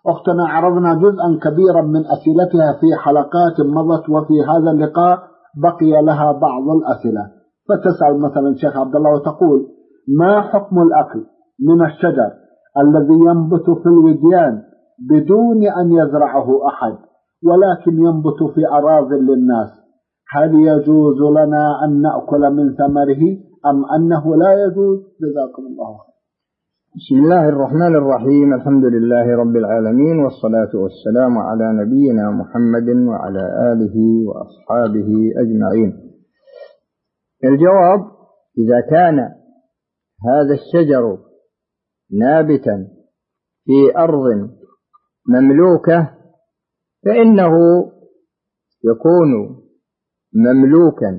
أختنا عرضنا جزءا كبيرا من أسئلتها في حلقات مضت، وفي هذا اللقاء بقي لها بعض الأسئلة. فتسأل مثلا شيخ عبد الله وتقول: ما حكم الأكل من الشجر الذي ينبت في الوديان بدون أن يزرعه أحد، ولكن ينبت في أراضٍ للناس؟ هل يجوز لنا أن نأكل من ثمره أم أنه لا يجوز؟ جزاكم الله خير. بسم الله الرحمن الرحيم. الحمد لله رب العالمين، والصلاة والسلام على نبينا محمد وعلى آله وأصحابه أجمعين. الجواب: إذا كان هذا الشجر نابتا في أرض مملوكة فإنه يكون مملوكا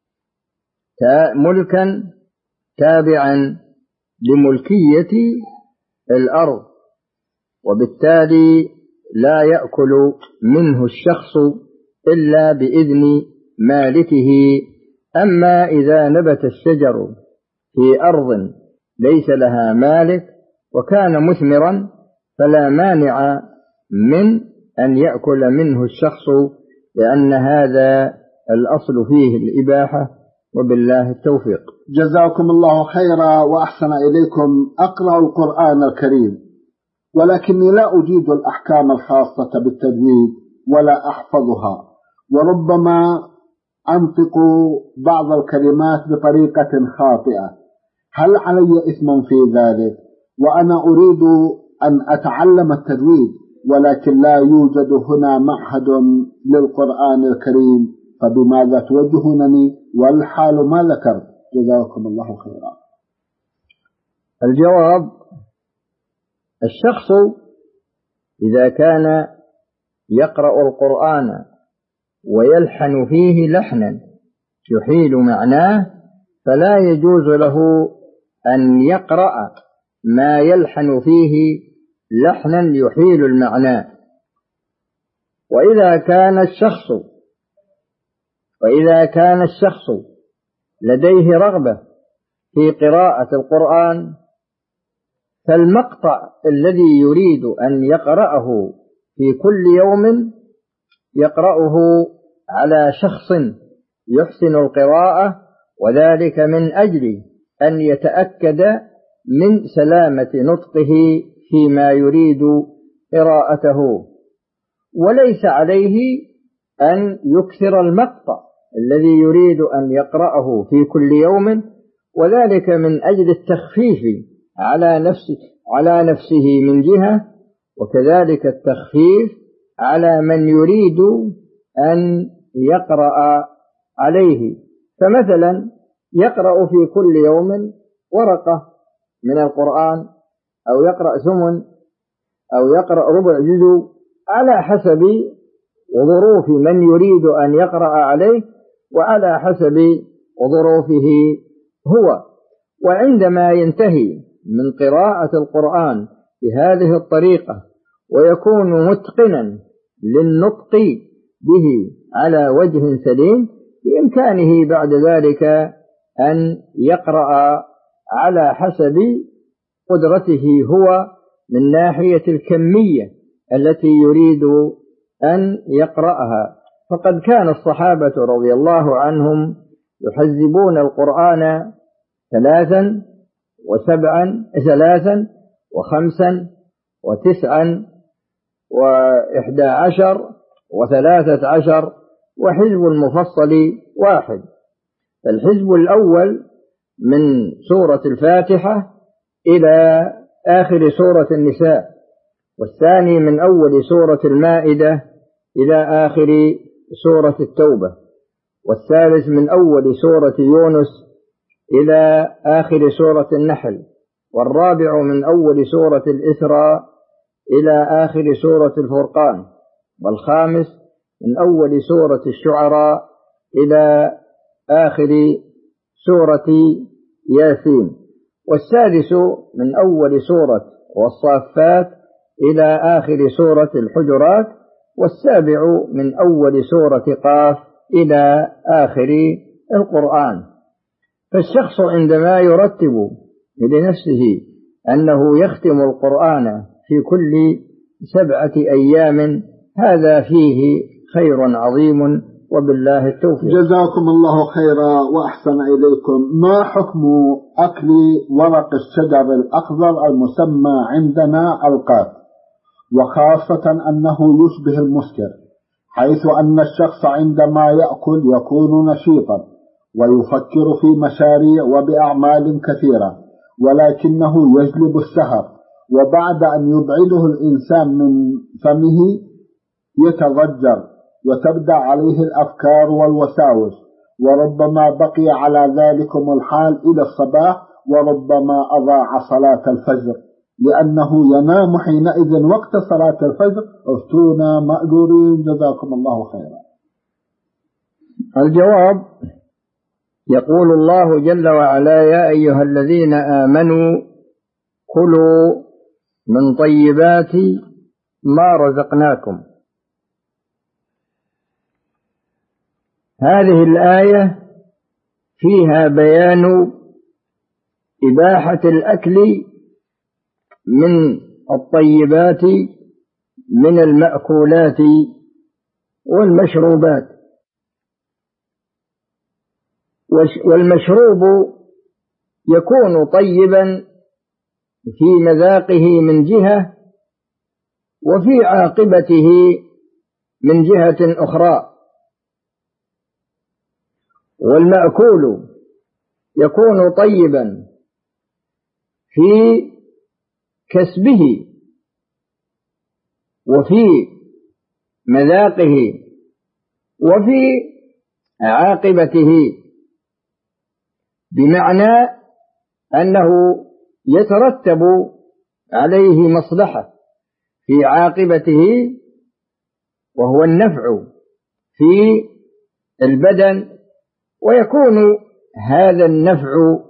ملكا تابعا لملكية الأرض، وبالتالي لا يأكل منه الشخص إلا بإذن مالكه. أما إذا نبت الشجر في أرض ليس لها مالك وكان مثمرا فلا مانع من أن يأكل منه الشخص، لأن هذا الأصل فيه الإباحة، وبالله التوفيق. جزاكم الله خيرا وأحسن إليكم. أقرأ القرآن الكريم ولكني لا أجيد الأحكام الخاصة بالتجويد ولا أحفظها، وربما أنطق بعض الكلمات بطريقة خاطئة. هل علي إثم في ذلك؟ وأنا أريد أن أتعلم التجويد ولكن لا يوجد هنا معهد للقرآن الكريم، فبماذا توجهونني والحال ما ذكرت؟ جزاكم الله خيرا. الجواب: الشخص إذا كان يقرأ القرآن ويلحن فيه لحنا يحيل معناه فلا يجوز له أن يقرأ ما يلحن فيه لحنا يحيل المعنى. وإذا كان الشخص لديه رغبة في قراءة القرآن فالمقطع الذي يريد أن يقرأه في كل يوم يقرأه على شخص يحسن القراءة، وذلك من أجل أن يتأكد من سلامة نطقه فيما يريد قراءته، وليس عليه أن يكثر المقطع الذي يريد أن يقرأه في كل يوم، وذلك من أجل التخفيف على نفسه من جهة، وكذلك التخفيف على من يريد أن يقرأ عليه. فمثلا يقرأ في كل يوم ورقة من القرآن، أو يقرأ ثمن، أو يقرأ ربع جزء، على حسب ظروف من يريد أن يقرأ عليه وعلى حسب ظروفه هو. وعندما ينتهي من قراءة القرآن بهذه الطريقة ويكون متقنا للنطق به على وجه سليم، بإمكانه بعد ذلك أن يقرأ على حسب قدرته هو من ناحية الكمية التي يريد أن يقرأها. فقد كان الصحابة رضي الله عنهم يحزبون القرآن 3 و7 3 و5 و9 و11 و13، وحزب المفصل 1. الحزب الأول من سورة الفاتحة إلى آخر سورة النساء، والثاني من أول سورة المائدة إلى آخر سورة التوبة، والثالث من أول سورة يونس إلى آخر سورة النحل، والرابع من أول سورة الإسراء إلى آخر سورة الفرقان، والخامس من أول سورة الشعراء إلى آخر سورة ياسين، والسادس من أول سورة والصافات إلى آخر سورة الحجرات، والسابع من أول سورة قاف إلى آخر القرآن. فالشخص عندما يرتب لنفسه أنه يختم القرآن في كل 7 أيام، هذا فيه خير عظيم، وبالله التوفيق. جزاكم الله خيرا وأحسن إليكم. ما حكم أكل ورق الشجر الأخضر المسمى عندنا القات، وخاصة أنه يشبه المسكر، حيث أن الشخص عندما يأكل يكون نشيطا ويفكر في مشاريع وبأعمال كثيرة، ولكنه يجلب السهر، وبعد أن يبعده الإنسان من فمه يتضجر وتبدأ عليه الأفكار والوساوس، وربما بقي على ذلكم الحال إلى الصباح، وربما أضاع صلاة الفجر لأنه ينام حينئذ وقت صلاة الفجر. افتونا مأجورين جزاكم الله خيرا. الجواب: يقول الله جل وعلا: يا أيها الذين آمنوا كلوا من طيبات ما رزقناكم. هذه الآية فيها بيان إباحة الأكل من الطيبات من المأكولات والمشروبات. والمشروب يكون طيبا في مذاقه من جهة، وفي عاقبته من جهة أخرى. والمأكول يكون طيبا في كسبه وفي مذاقه وفي عاقبته، بمعنى أنه يترتب عليه مصلحة في عاقبته، وهو النفع في البدن، ويكون هذا النفع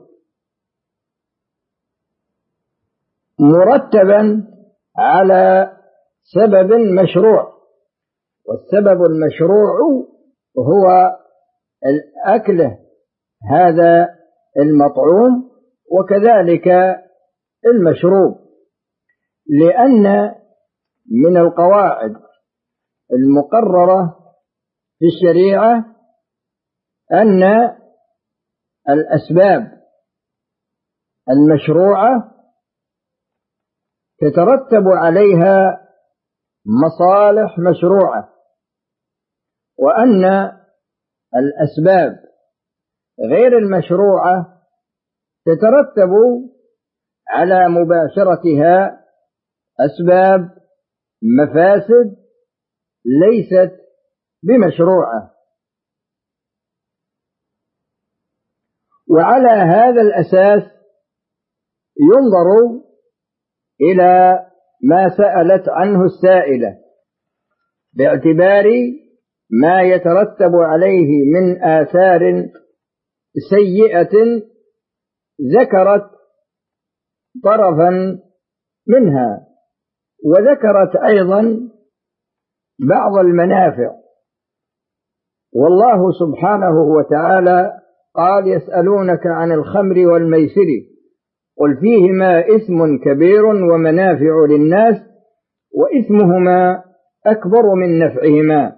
مرتبا على سبب مشروع، والسبب المشروع هو الأكل هذا المطعوم وكذلك المشروب، لأن من القواعد المقررة في الشريعة أن الأسباب المشروعة تترتب عليها مصالح مشروعة، وأن الأسباب غير المشروعة تترتب على مباشرتها أسباب مفاسد ليست بمشروعة. وعلى هذا الأساس ينظر إلى ما سألت عنه السائلة باعتبار ما يترتب عليه من آثار سيئة، ذكرت طرفا منها، وذكرت أيضا بعض المنافع. والله سبحانه وتعالى قال: يسألونك عن الخمر والميسر قل فيهما إثم كبير ومنافع للناس وإثمهما أكبر من نفعهما.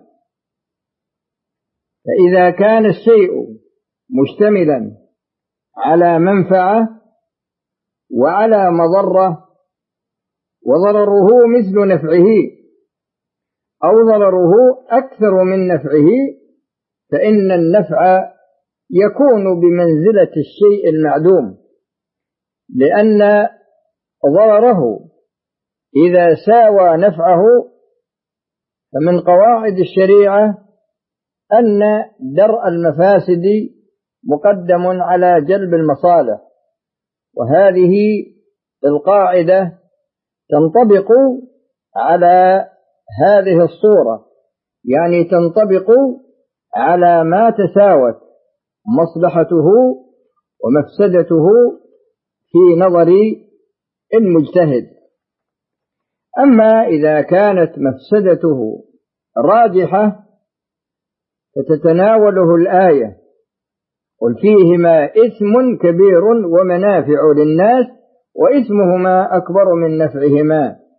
فإذا كان الشيء مشتملا على منفعة وعلى مضرة، وضرره مثل نفعه أو ضرره أكثر من نفعه، فإن النفع يكون بمنزلة الشيء المعدوم، لأن ضرره إذا ساوى نفعه. فمن قواعد الشريعة أن درء المفاسد مقدم على جلب المصالح، وهذه القاعدة تنطبق على هذه الصورة، يعني تنطبق على ما تساوت مصلحته ومفسدته في نظر المجتهد. أما إذا كانت مفسدته راجحة فتتناوله الآية: قل فيهما إثم كبير ومنافع للناس وإثمهما أكبر من نفعهما.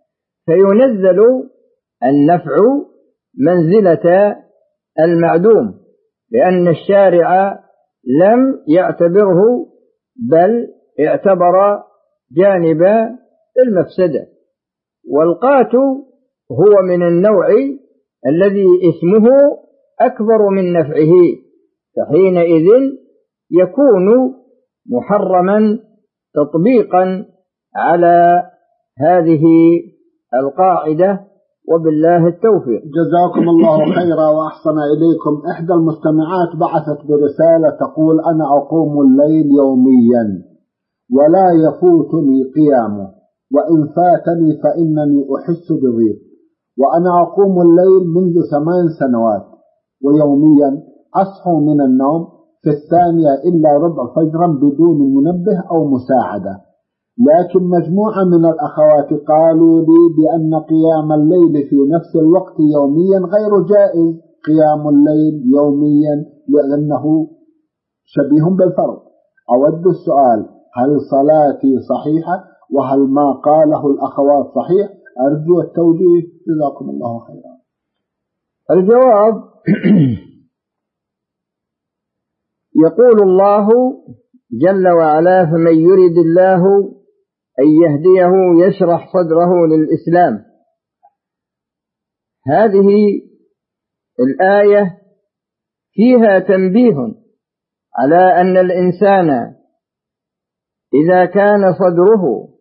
فينزل النفع منزلة المعدوم، لأن الشارع لم يعتبره بل اعتبر جانب المفسدة. والقات هو من النوع الذي اسمه أكبر من نفعه، فحينئذ يكون محرما تطبيقا على هذه القاعدة، وبالله التوفيق. جزاكم الله خيرا وأحسن إليكم. إحدى المستمعات بعثت برسالة تقول: أنا أقوم الليل يوميا ولا يفوتني قيامه، وإن فاتني فإنني أحس بضيق، وأنا أقوم الليل منذ 8 سنوات، ويوميا أصحو من النوم في 2:45 فجرا بدون منبه أو مساعدة، لكن مجموعة من الأخوات قالوا لي بأن قيام الليل في نفس الوقت يوميا غير جائز، قيام الليل يوميا لأنه شبيه بالفرض. أود السؤال: هل صلاتي صحيحة؟ وهل ما قاله الأخوات صحيح؟ أرجو التوجيه، جزاكم الله خيرا. الجواب: يقول الله جل وعلا: فمن يرد الله أن يهديه يشرح صدره للإسلام. هذه الآية فيها تنبيه على أن الإنسان إذا كان صدره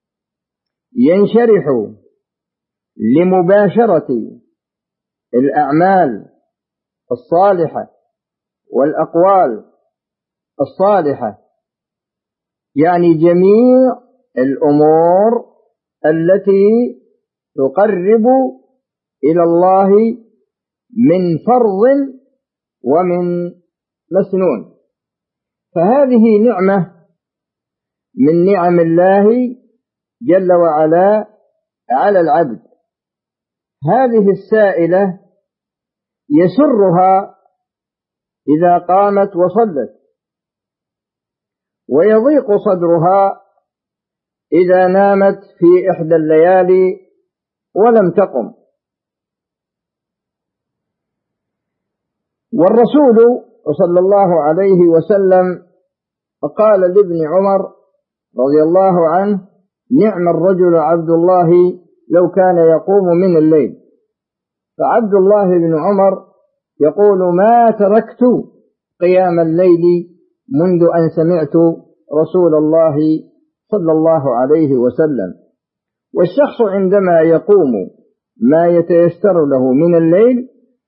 ينشرح لمباشرة الأعمال الصالحة والأقوال الصالحة، يعني جميع الأمور التي تقرب إلى الله من فرض ومن مسنون، فهذه نعمة من نعم الله جل وعلا على العبد. هذه السائلة يسرها إذا قامت وصلت، ويضيق صدرها إذا نامت في إحدى الليالي ولم تقم. والرسول صلى الله عليه وسلم قال لابن عمر رضي الله عنه: نعم الرجل عبد الله لو كان يقوم من الليل. فعبد الله بن عمر يقول: ما تركت قيام الليل منذ أن سمعت رسول الله صلى الله عليه وسلم. والشخص عندما يقوم ما يتيسر له من الليل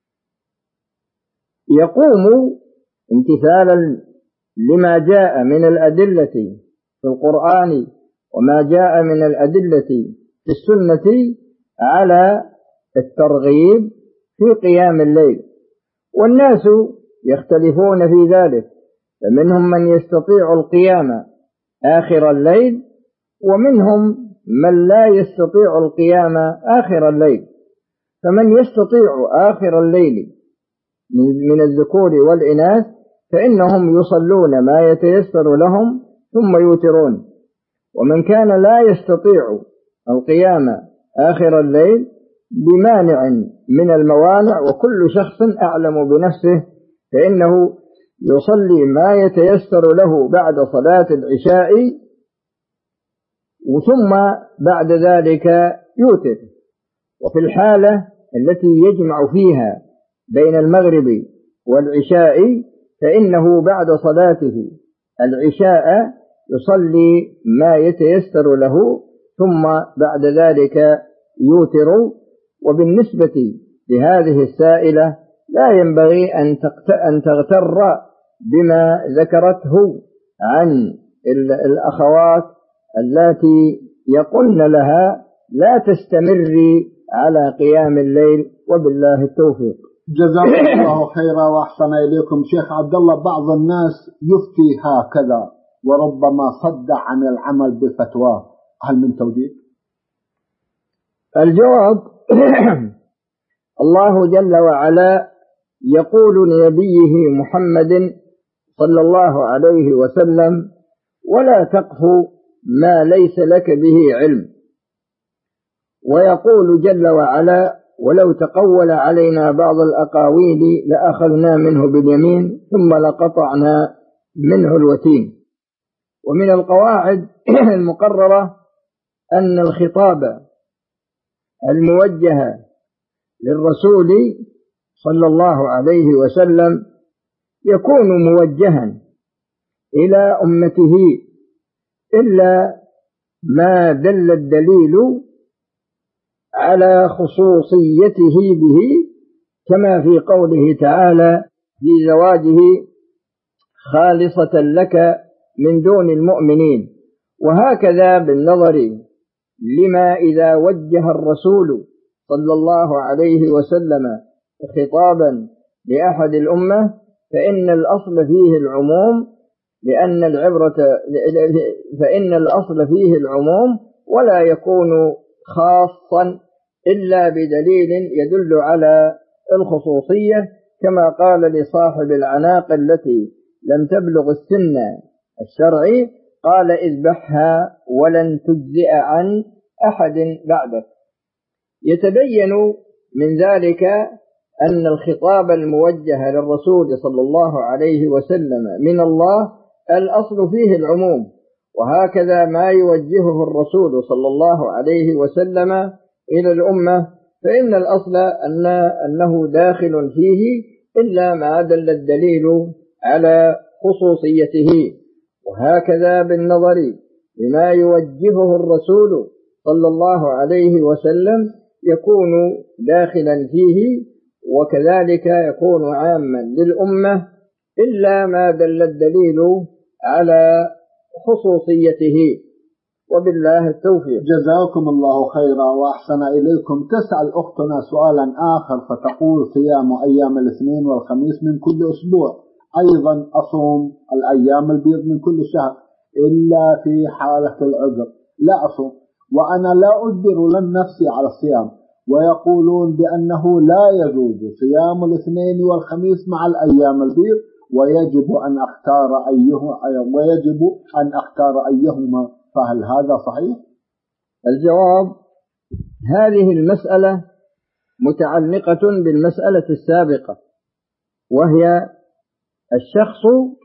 يقوم امتثالا لما جاء من الأدلة في القرآن وما جاء من الأدلة في السنة على الترغيب في قيام الليل. والناس يختلفون في ذلك، فمنهم من يستطيع القيام آخر الليل، ومنهم من لا يستطيع القيام آخر الليل. فمن يستطيع آخر الليل من الذكور والإناث فإنهم يصلون ما يتيسر لهم ثم يوترون. ومن كان لا يستطيع القيام آخر الليل بمانع من الموانع، وكل شخص أعلم بنفسه، فإنه يصلي ما يتيسر له بعد صلاة العشاء، ثم بعد ذلك يوتر. وفي الحالة التي يجمع فيها بين المغرب والعشاء فإنه بعد صلاته العشاء يصلي ما يتيسر له ثم بعد ذلك يوتر. وبالنسبة لهذه السائلة لا ينبغي أن تغتر بما ذكرته عن الأخوات اللاتي يقولن لها لا تستمري على قيام الليل، وبالله التوفيق. جزاكم الله خيرا وأحسن إليكم. شيخ عبد الله، بعض الناس يفتي هكذا وربما صد عن العمل بفتواه، هل من توجيه؟ الجواب: الله جل وعلا يقول لنبيه محمد صلى الله عليه وسلم: ولا تقف ما ليس لك به علم، ويقول جل وعلا: ولو تقول علينا بعض الأقاويل لأخذنا منه باليمين ثم لقطعنا منه الوتين. ومن القواعد المقررة أن الخطاب الموجه للرسول صلى الله عليه وسلم يكون موجها إلى أمته إلا ما دل الدليل على خصوصيته به، كما في قوله تعالى في زواجه خالصة لك من دون المؤمنين. وهكذا بالنظر لما إذا وجه الرسول صلى الله عليه وسلم خطابا لأحد الأمة فإن الأصل فيه العموم، فإن الأصل فيه العموم ولا يكون خاصا إلا بدليل يدل على الخصوصية، كما قال لصاحب العناق التي لم تبلغ السن الشرعي: قال اذبحها ولن تجزئ عن أحد بعدك. يتبين من ذلك أن الخطاب الموجه للرسول صلى الله عليه وسلم من الله الأصل فيه العموم، وهكذا ما يوجهه الرسول صلى الله عليه وسلم إلى الأمة فإن الأصل أنه داخل فيه إلا ما دل الدليل على خصوصيته. وهكذا بالنظر لما يوجهه الرسول صلى الله عليه وسلم يكون داخلا فيه، وكذلك يكون عاما للأمة إلا ما دل الدليل على خصوصيته. وبالله التوفيق. جزاكم الله خيرا وأحسن إليكم. تسأل أختنا سؤالا آخر فتقول: صيام أيام الاثنين والخميس من كل أسبوع، أيضا أصوم الأيام البيض من كل شهر إلا في حالة العذر لا أصوم، وأنا لا أجبر نفسي على الصيام، ويقولون بأنه لا يجوز صيام الاثنين والخميس مع الأيام البيض، ويجب أن أختار أيهما، فهل هذا صحيح؟ الجواب: هذه المسألة متعلقة بالمسألة السابقة، وهي الشخص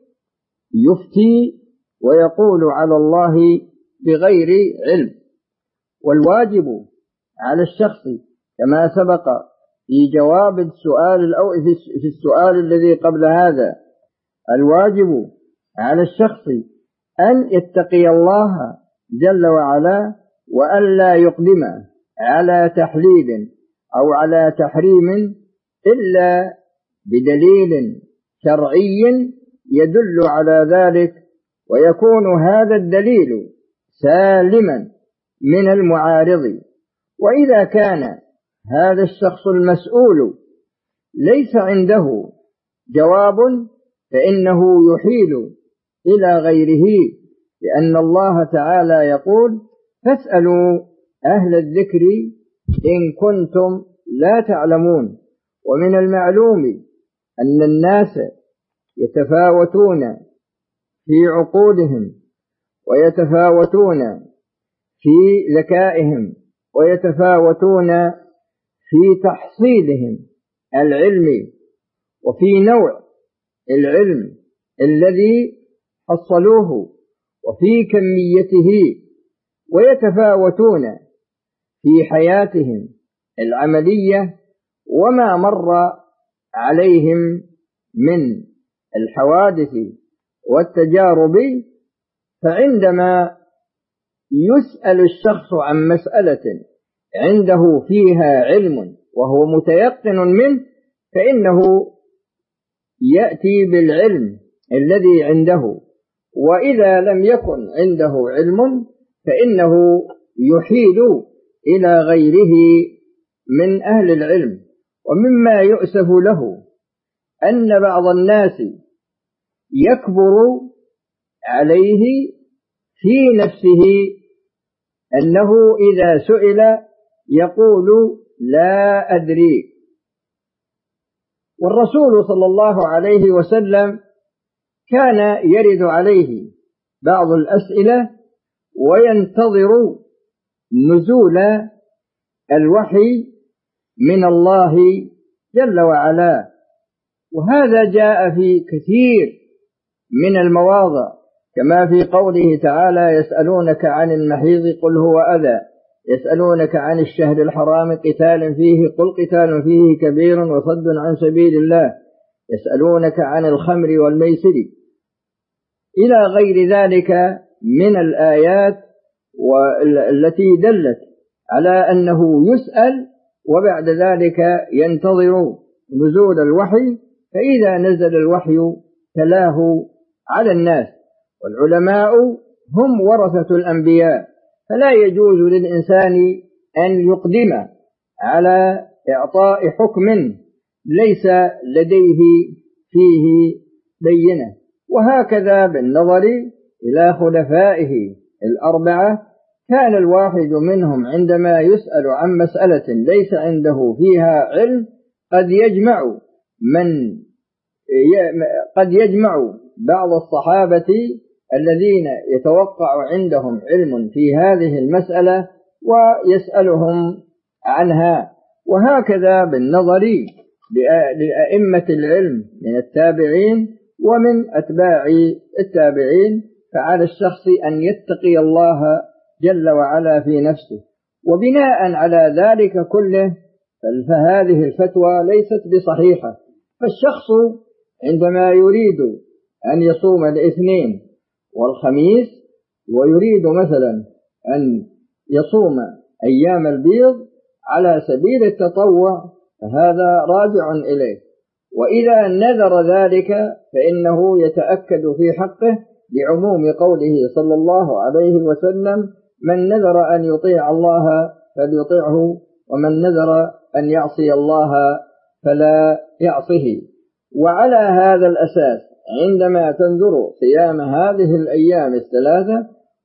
يفتي ويقول على الله بغير علم، والواجب على الشخص كما سبق في جواب السؤال أو في السؤال الذي قبل هذا، الواجب على الشخص أن يتقي الله جل وعلا وأن لا يقدم على تحليل أو على تحريم إلا بدليل شرعي يدل على ذلك، ويكون هذا الدليل سالما من المعارض. وإذا كان هذا الشخص المسؤول ليس عنده جواب فإنه يحيل إلى غيره، لأن الله تعالى يقول: فاسألوا أهل الذكر إن كنتم لا تعلمون. ومن المعلوم أن الناس يتفاوتون في عقولهم، ويتفاوتون في ذكائهم، ويتفاوتون في تحصيلهم العلمي وفي نوع العلم الذي حصلوه وفي كميته، ويتفاوتون في حياتهم العملية وما مر عليهم من الحوادث والتجارب. فعندما يسأل الشخص عن مسألة عنده فيها علم وهو متيقن منه فإنه يأتي بالعلم الذي عنده، وإذا لم يكن عنده علم فإنه يحيل إلى غيره من أهل العلم. ومما يؤسف له أن بعض الناس يكبر عليه في نفسه أنه إذا سئل يقول لا أدري. والرسول صلى الله عليه وسلم كان يرد عليه بعض الأسئلة وينتظر نزول الوحي من الله جل وعلا. وهذا جاء في كثير من المواضع، كما في قوله تعالى: يسألونك عن المحيض قل هو أذى، يسألونك عن الشهر الحرام قتال فيه قل قتال فيه كبير وصد عن سبيل الله، يسألونك عن الخمر والميسر، إلى غير ذلك من الآيات التي دلت على أنه يسأل، وبعد ذلك ينتظر نزول الوحي، فإذا نزل الوحي تلاه على الناس. والعلماء هم ورثة الأنبياء، فلا يجوز للإنسان أن يقدم على إعطاء حكم ليس لديه فيه بينة. وهكذا بالنظر إلى خلفائه الأربعة، كان الواحد منهم عندما يسأل عن مسألة ليس عنده فيها علم قد يجمع بعض الصحابة الذين يتوقع عندهم علم في هذه المسألة ويسألهم عنها. وهكذا بالنظر لأئمة العلم من التابعين ومن أتباع التابعين، فعلى الشخص أن يتقي الله جل وعلا في نفسه. وبناء على ذلك كله فهذه الفتوى ليست بصحيحة. فالشخص عندما يريد أن يصوم الاثنين والخميس، ويريد مثلا أن يصوم أيام البيض على سبيل التطوع، فهذا راجع إليه. وإذا نذر ذلك فإنه يتأكد في حقه لعموم قوله صلى الله عليه وسلم: من نذر أن يطيع الله فليطيعه، ومن نذر أن يعصي الله فلا يعصه. وعلى هذا الأساس عندما تنذر صيام هذه الأيام الثلاثة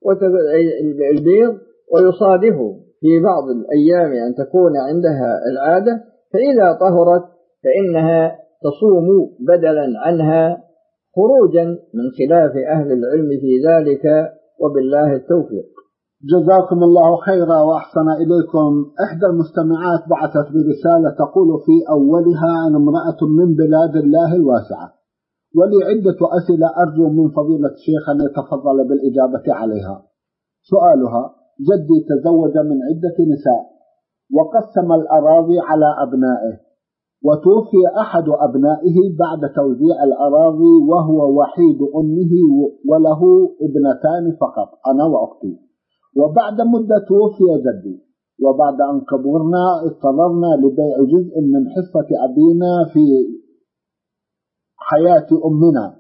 البيض، ويصادف في بعض الأيام أن تكون عندها العادة، فإذا طهرت فإنها تصوم بدلا عنها، خروجا من خلاف أهل العلم في ذلك، وبالله التوفيق. جزاكم الله خيرا وأحسن إليكم. إحدى المستمعات بعثت برسالة تقول في أولها: أنا امرأة من بلاد الله الواسعة، ولي عدة أسئلة أرجو من فضيلة الشيخ أن يتفضل بالإجابة عليها. سؤالها: جدي تزوج من عدة نساء وقسم الأراضي على أبنائه، وتوفي أحد أبنائه بعد توزيع الأراضي وهو وحيد أمه وله ابنتان فقط، أنا وأختي. وبعد مدة توفي جدي، وبعد أن كبرنا اضطررنا لبيع جزء من حصة أبينا في حياة أمنا،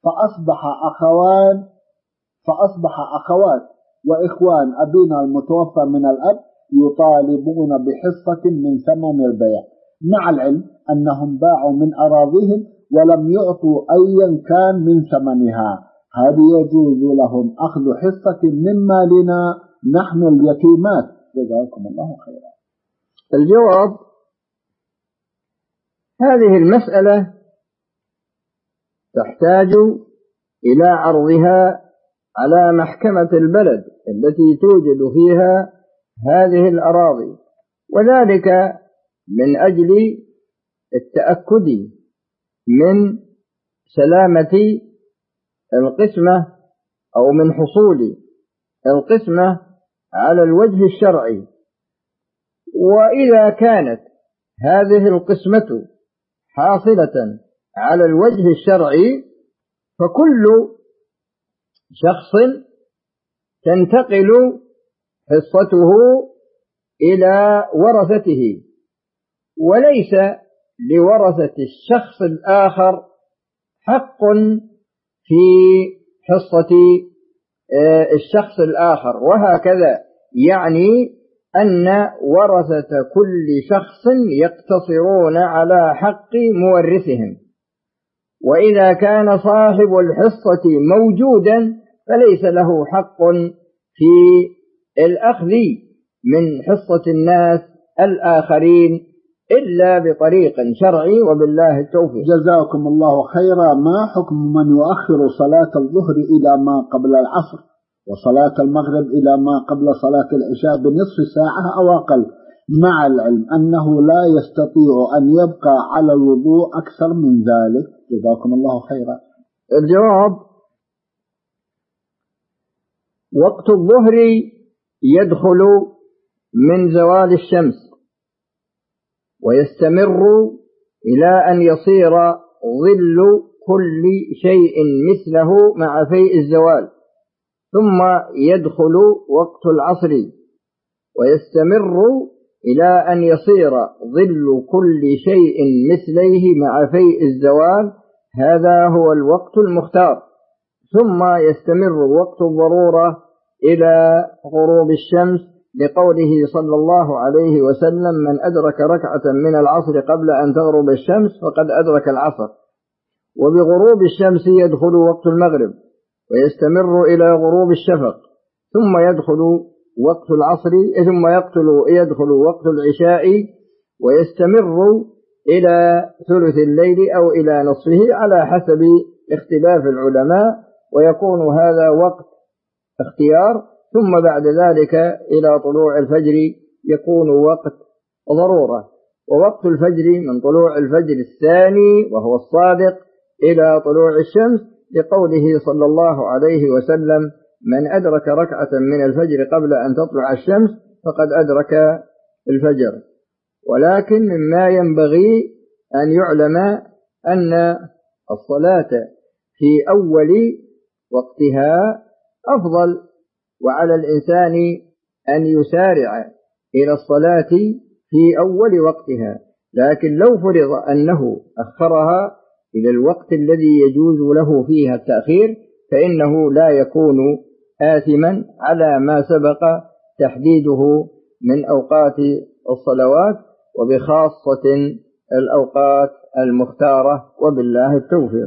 فأصبح أخوات وإخوان أبينا المتوفى من الأب يطالبون بحصة من ثمن البيع، مع العلم أنهم باعوا من أراضيهم ولم يعطوا أيا كان من ثمنها. هل يجوز لهم أخذ حصة من مالنا نحن اليتيمات؟ جزاكم الله خيرا. الجواب: هذه المسألة تحتاج إلى عرضها على محكمة البلد التي توجد فيها هذه الأراضي، وذلك من أجل التأكد من سلامة القسمة أو من حصول القسمة على الوجه الشرعي. وإذا كانت هذه القسمة حاصلة على الوجه الشرعي، فكل شخص تنتقل حصته إلى ورثته، وليس لورثة الشخص الآخر حق في حصة الشخص الآخر. وهكذا يعني أن ورثة كل شخص يقتصرون على حق مورثهم، وإذا كان صاحب الحصة موجودا فليس له حق في الأخذ من حصة الناس الآخرين إلا بطريق شرعي، وبالله التوفيق. جزاكم الله خيرا. ما حكم من يؤخر صلاة الظهر إلى ما قبل العصر، وصلاة المغرب إلى ما قبل صلاة العشاء بنصف ساعة أو أقل، مع العلم أنه لا يستطيع أن يبقى على الوضوء أكثر من ذلك؟ جزاكم الله خيرا. الجواب: وقت الظهر يدخل من زوال الشمس ويستمر إلى أن يصير ظل كل شيء مثله مع فيء الزوال، ثم يدخل وقت العصر ويستمر إلى أن يصير ظل كل شيء مثليه مع فيء الزوال، هذا هو الوقت المختار. ثم يستمر وقت الضرورة إلى غروب الشمس، لقوله صلى الله عليه وسلم: من أدرك ركعة من العصر قبل أن تغرب الشمس فقد أدرك العصر. وبغروب الشمس يدخل وقت المغرب ويستمر إلى غروب الشفق، ثم يدخل وقت العصر، ثم يدخل وقت العشاء ويستمر إلى ثلث الليل أو إلى نصفه على حسب اختلاف العلماء، ويكون هذا وقت اختيار. ثم بعد ذلك إلى طلوع الفجر يكون وقت ضرورة. ووقت الفجر من طلوع الفجر الثاني وهو الصادق إلى طلوع الشمس، لقوله صلى الله عليه وسلم: من أدرك ركعة من الفجر قبل أن تطلع الشمس فقد أدرك الفجر. ولكن مما ينبغي أن يعلم أن الصلاة في أول وقتها أفضل، وعلى الإنسان أن يسارع إلى الصلاة في أول وقتها، لكن لو فرض أنه أخرها إلى الوقت الذي يجوز له فيها التأخير فإنه لا يكون آثما على ما سبق تحديده من أوقات الصلوات، وبخاصة الأوقات المختارة، وبالله التوفيق.